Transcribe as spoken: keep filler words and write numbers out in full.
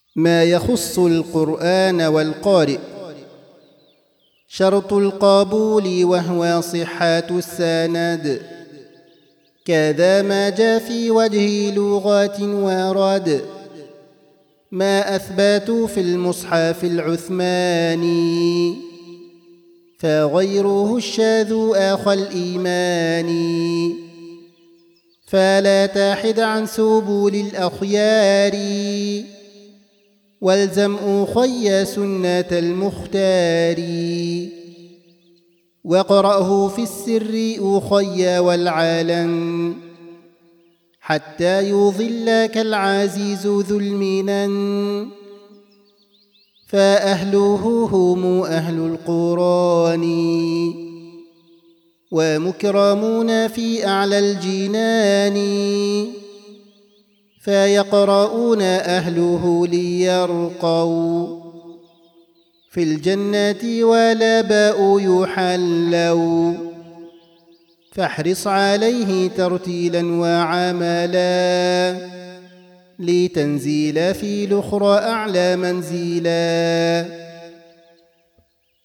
ما يخص القرآن والقارئ. شرط القبول وهو صحة السند، كذا ما جاء في وجه لغات ورد، ما أثبتوا في المصحف العثماني، فغيره الشاذ أخو الإيمان. فلا تحد عن سبل الأخيار، والزم أخي سنة المختار، واقرأه في السر أخي والعلن، حتى يظلك العزيز ذو المنن. فأهله هم أهل القرآن، ومكرمون في أعلى الجنان، فيقرؤون أهله ليرقوا في الجنة ولا باء يحلوا. فاحرص عليه ترتيلا وعملا، لتنزيل في الأخرى أعلى منزلا.